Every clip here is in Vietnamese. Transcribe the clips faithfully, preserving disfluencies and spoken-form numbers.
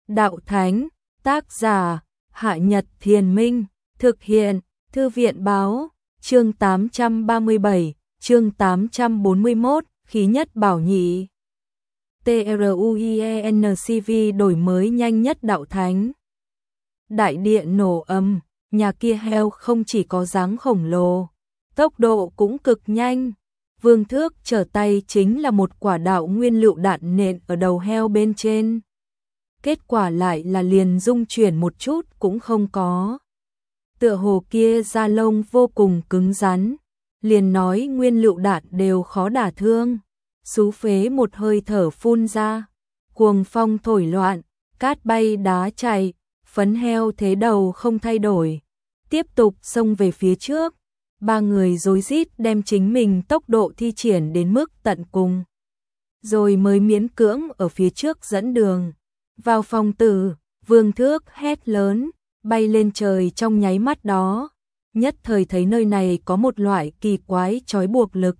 Đạo Thánh, tác giả, Hạ Nhật Thiền Minh, thực hiện, Thư viện Báo, chương tám trăm ba mươi bảy, chương tám trăm bốn mươi mốt, khí nhất bảo nhị. TRUIENCV đổi mới nhanh nhất Đạo Thánh. Đại điện nổ ầm, nhà kia heo không chỉ có dáng khổng lồ, tốc độ cũng cực nhanh. Vương Thước trở tay chính là một quả đạo nguyên lựu đạn nện ở đầu heo bên trên. Kết quả lại là liền rung chuyển một chút cũng không có. Tựa hồ kia da lông vô cùng cứng rắn, liền nói nguyên lựu đạn đều khó đả thương. Xú phế một hơi thở phun ra, cuồng phong thổi loạn, cát bay đá chạy, phấn heo thế đầu không thay đổi, tiếp tục xông về phía trước. Ba người rối rít đem chính mình tốc độ thi triển đến mức tận cùng, rồi mới miễn cưỡng ở phía trước dẫn đường. Vào phòng tử, Vương Thước hét lớn, bay lên trời trong nháy mắt đó, nhất thời thấy nơi này có một loại kỳ quái trói buộc lực.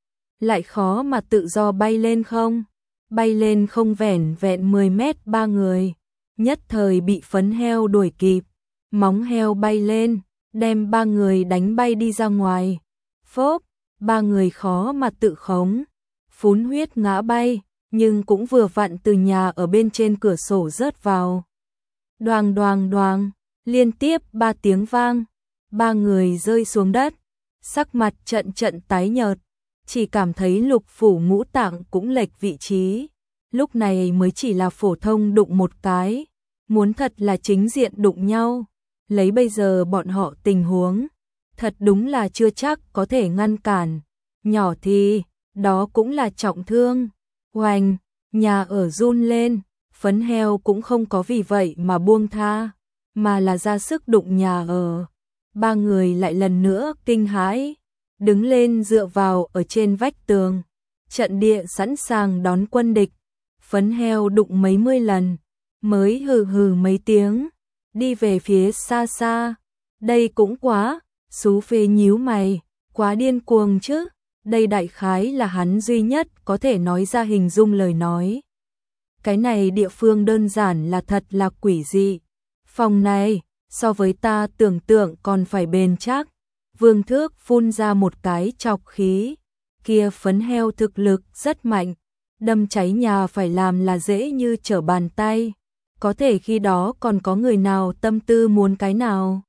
Lại khó mà tự do bay lên không, bay lên không vẻn vẹn mười mét ba người, nhất thời bị phấn heo đuổi kịp, móng heo bay lên, đem ba người đánh bay đi ra ngoài. Phốp, ba người khó mà tự khống, phún huyết ngã bay, nhưng cũng vừa vặn từ nhà ở bên trên cửa sổ rớt vào. Đoàng đoàng đoàng, liên tiếp ba tiếng vang, ba người rơi xuống đất, sắc mặt trận trận tái nhợt, chỉ cảm thấy lục phủ ngũ tạng cũng lệch vị trí. Lúc này mới chỉ là phổ thông đụng một cái, muốn thật là chính diện đụng nhau, lấy bây giờ bọn họ tình huống, thật đúng là chưa chắc có thể ngăn cản. Nhỏ thì, đó cũng là trọng thương. Oanh, nhà ở run lên, phấn heo cũng không có vì vậy mà buông tha, mà là ra sức đụng nhà ở. Ba người lại lần nữa kinh hãi, đứng lên dựa vào ở trên vách tường, trận địa sẵn sàng đón quân địch. Phấn heo đụng mấy mươi lần, mới hừ hừ mấy tiếng, đi về phía xa xa. Đây cũng quá, xú phê nhíu mày, quá điên cuồng chứ. Đây đại khái là hắn duy nhất có thể nói ra hình dung lời nói. Cái này địa phương đơn giản là thật là quỷ dị. Phòng này, so với ta tưởng tượng còn phải bền chắc. Vương Thước phun ra một cái chọc khí. Kia phấn heo thực lực rất mạnh, đâm cháy nhà phải làm là dễ như trở bàn tay. Có thể khi đó còn có người nào tâm tư muốn cái nào.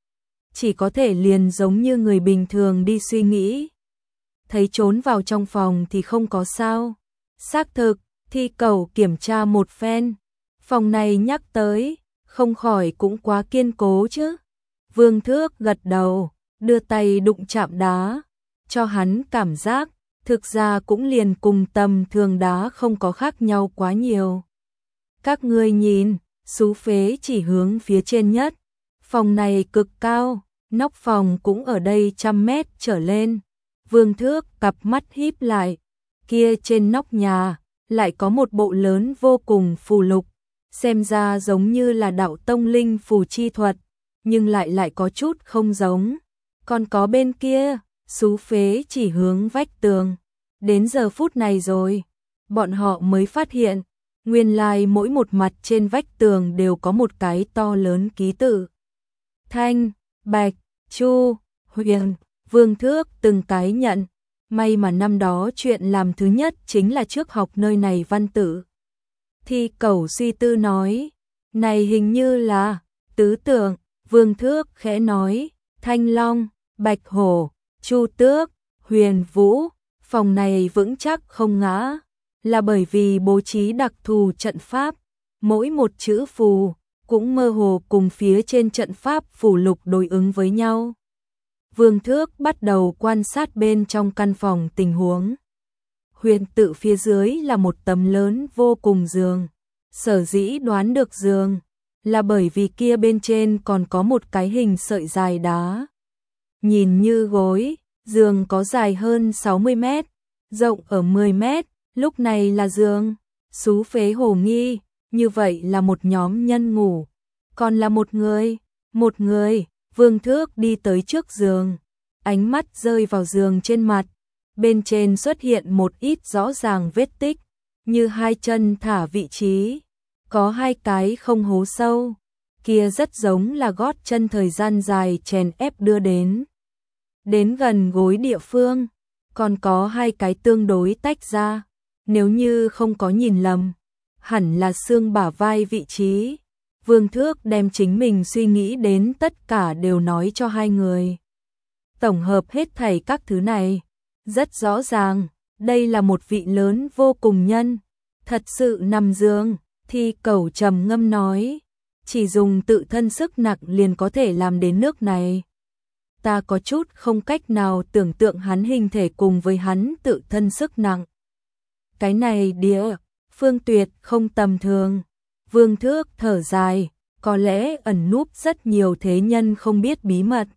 Chỉ có thể liền giống như người bình thường đi suy nghĩ. Thấy trốn vào trong phòng thì không có sao. Xác thực, thi cầu kiểm tra một phen. Phòng này nhắc tới, không khỏi cũng quá kiên cố chứ. Vương Thước gật đầu, đưa tay đụng chạm đá, cho hắn cảm giác, thực ra cũng liền cùng tầm thường đá không có khác nhau quá nhiều. Các ngươi nhìn, xú phế chỉ hướng phía trên nhất. Phòng này cực cao, nóc phòng cũng ở đây trăm mét trở lên. Vương Thước cặp mắt híp lại, kia trên nóc nhà lại có một bộ lớn vô cùng phù lục, xem ra giống như là đạo tông linh phù chi thuật, nhưng lại lại có chút không giống. Còn có bên kia, xú phế chỉ hướng vách tường. Đến giờ phút này rồi, bọn họ mới phát hiện, nguyên lai mỗi một mặt trên vách tường đều có một cái to lớn ký tự. Thanh, Bạch, Chu, Huyền. Vương Thước từng cái nhận, may mà năm đó chuyện làm thứ nhất chính là trước học nơi này văn tự. Thi Cẩu suy tư nói, này hình như là tứ tượng. Vương Thước khẽ nói, Thanh Long, Bạch Hổ, Chu Tước, Huyền Vũ. Phòng này vững chắc không ngã, là bởi vì bố trí đặc thù trận pháp, mỗi một chữ phù cũng mơ hồ cùng phía trên trận pháp phù lục đối ứng với nhau. Vương Thước bắt đầu quan sát bên trong căn phòng tình huống. Huyền tự phía dưới là một tấm lớn vô cùng giường. Sở dĩ đoán được giường là bởi vì kia bên trên còn có một cái hình sợi dài đá. Nhìn như gối, giường có dài hơn sáu mươi mét, rộng ở mười mét, lúc này là giường. Xú phế hồ nghi, như vậy là một nhóm nhân ngủ, còn là một người, một người. Vương Thước đi tới trước giường, ánh mắt rơi vào giường trên mặt, bên trên xuất hiện một ít rõ ràng vết tích, như hai chân thả vị trí, có hai cái không hố sâu, kia rất giống là gót chân thời gian dài chèn ép đưa đến. Đến gần gối địa phương, còn có hai cái tương đối tách ra, nếu như không có nhìn lầm, hẳn là xương bả vai vị trí. Vương Thước đem chính mình suy nghĩ đến tất cả đều nói cho hai người. Tổng hợp hết thảy các thứ này, rất rõ ràng, đây là một vị lớn vô cùng nhân, thật sự nằm giường. Thi Cẩu trầm ngâm nói, chỉ dùng tự thân sức nặng liền có thể làm đến nước này. Ta có chút không cách nào tưởng tượng hắn hình thể cùng với hắn tự thân sức nặng. Cái này địa phương tuyệt không tầm thường. Vương Thước thở dài, có lẽ ẩn núp rất nhiều thế nhân không biết bí mật.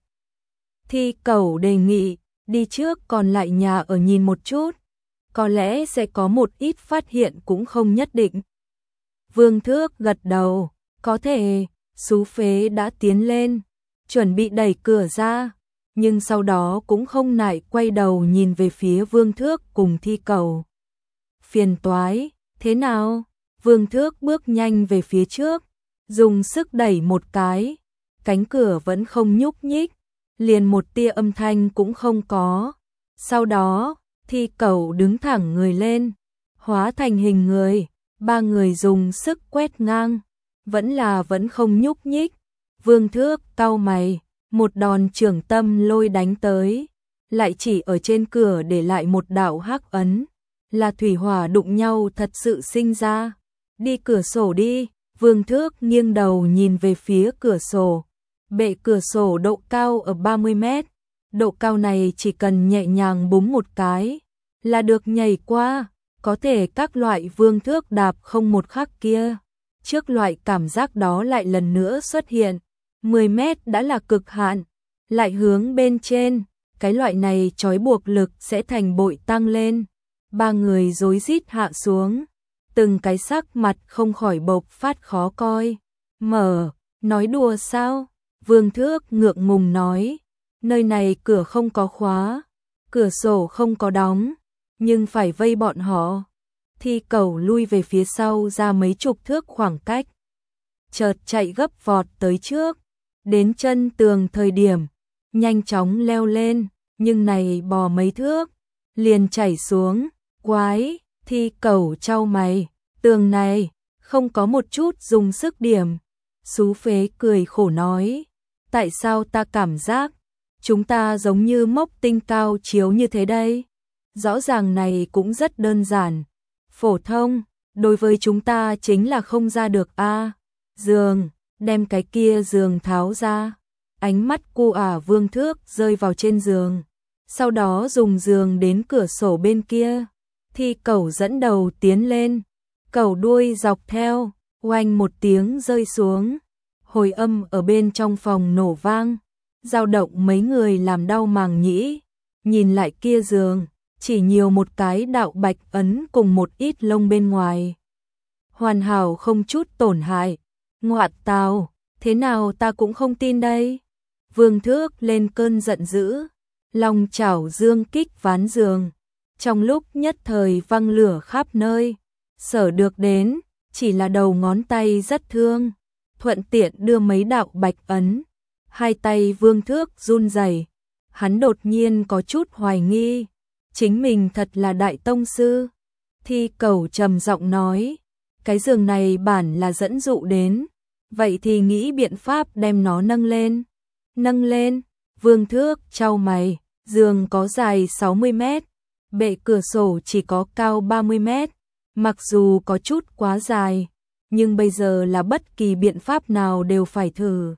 Thi Cẩu đề nghị, đi trước còn lại nhà ở nhìn một chút, có lẽ sẽ có một ít phát hiện cũng không nhất định. Vương Thước gật đầu, có thể. Sú Phế đã tiến lên, chuẩn bị đẩy cửa ra, nhưng sau đó cũng không nại quay đầu nhìn về phía Vương Thước cùng Thi Cẩu. Phiền toái, thế nào? Vương Thước bước nhanh về phía trước, dùng sức đẩy một cái, cánh cửa vẫn không nhúc nhích, liền một tia âm thanh cũng không có. Sau đó, Thi Cẩu đứng thẳng người lên, hóa thành hình người, ba người dùng sức quét ngang, vẫn là vẫn không nhúc nhích. Vương Thước cau mày, một đòn trưởng tâm lôi đánh tới, lại chỉ ở trên cửa để lại một đạo hắc ấn, là thủy hỏa đụng nhau thật sự sinh ra. Đi cửa sổ đi. Vương Thước nghiêng đầu nhìn về phía cửa sổ. Bệ cửa sổ độ cao ở ba mươi mét, độ cao này chỉ cần nhẹ nhàng búng một cái là được nhảy qua, có thể các loại Vương Thước đạp không một khắc kia. Trước loại cảm giác đó lại lần nữa xuất hiện, mười mét đã là cực hạn, lại hướng bên trên, cái loại này trói buộc lực sẽ thành bội tăng lên. Ba người rối rít hạ xuống, từng cái sắc mặt không khỏi bộc phát khó coi. Mở, nói đùa sao? Vương Thước ngượng ngùng nói, nơi này cửa không có khóa, cửa sổ không có đóng, nhưng phải vây bọn họ. Thi Cẩu lui về phía sau ra mấy chục thước khoảng cách, chợt chạy gấp vọt tới trước, đến chân tường thời điểm, nhanh chóng leo lên, nhưng này bò mấy thước, liền chảy xuống. Quái, Thi Cẩu chau mày, tường này, không có một chút dùng sức điểm. Sú Phế cười khổ nói, tại sao ta cảm giác, chúng ta giống như mốc tinh cao chiếu như thế đây? Rõ ràng này cũng rất đơn giản, phổ thông, đối với chúng ta chính là không ra được a. À, giường, đem cái kia giường tháo ra. Ánh mắt cu ả Vương Thước rơi vào trên giường, sau đó dùng giường đến cửa sổ bên kia. Thi Cẩu dẫn đầu tiến lên, cẩu đuôi dọc theo, oanh một tiếng rơi xuống, hồi âm ở bên trong phòng nổ vang, dao động mấy người làm đau màng nhĩ. Nhìn lại kia giường, chỉ nhiều một cái đạo bạch ấn cùng một ít lông bên ngoài, hoàn hảo không chút tổn hại. Ngoạn tào, thế nào ta cũng không tin đây. Vương Thước lên cơn giận dữ, long chảo dương kích ván giường, trong lúc nhất thời văng lửa khắp nơi. Sở được đến, chỉ là đầu ngón tay rất thương, thuận tiện đưa mấy đạo bạch ấn. Hai tay Vương Thước run rẩy, hắn đột nhiên có chút hoài nghi, chính mình thật là đại tông sư. Thi Cẩu trầm giọng nói, cái giường này bản là dẫn dụ đến, vậy thì nghĩ biện pháp đem nó nâng lên. Nâng lên, Vương Thước chau mày, giường có dài sáu mươi mét, bệ cửa sổ chỉ có cao ba mươi mét, mặc dù có chút quá dài, nhưng bây giờ là bất kỳ biện pháp nào đều phải thử.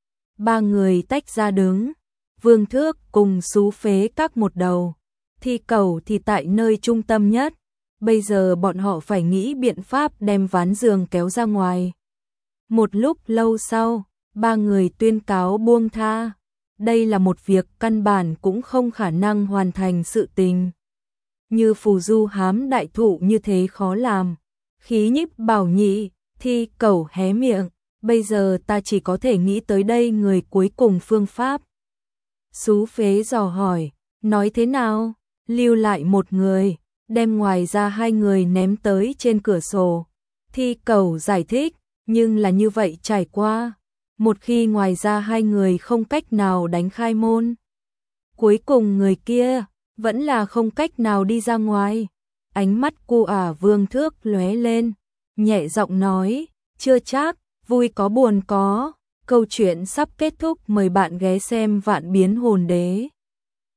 Ba người tách ra đứng, Vương Thước cùng Sú Phế các một đầu, Thi Cẩu thì tại nơi trung tâm nhất. Bây giờ bọn họ phải nghĩ biện pháp đem ván giường kéo ra ngoài. Một lúc lâu sau, ba người tuyên cáo buông tha. Đây là một việc căn bản cũng không khả năng hoàn thành sự tình. Như phù du hám đại thụ như thế khó làm. Khí Nhiếp bảo nhị, Thi Cẩu hé miệng, bây giờ ta chỉ có thể nghĩ tới đây người cuối cùng phương pháp. Sú Phế dò hỏi, nói thế nào? Lưu lại một người, đem ngoài ra hai người ném tới trên cửa sổ. Thi Cầu giải thích, nhưng là như vậy trải qua. Một khi ngoài ra hai người không cách nào đánh khai môn. Cuối cùng người kia, vẫn là không cách nào đi ra ngoài. Ánh mắt cu ả Vương Thước lóe lên, nhẹ giọng nói, chưa chắc, vui có buồn có. Câu chuyện sắp kết thúc, mời bạn ghé xem Vạn Biến Hồn Đế.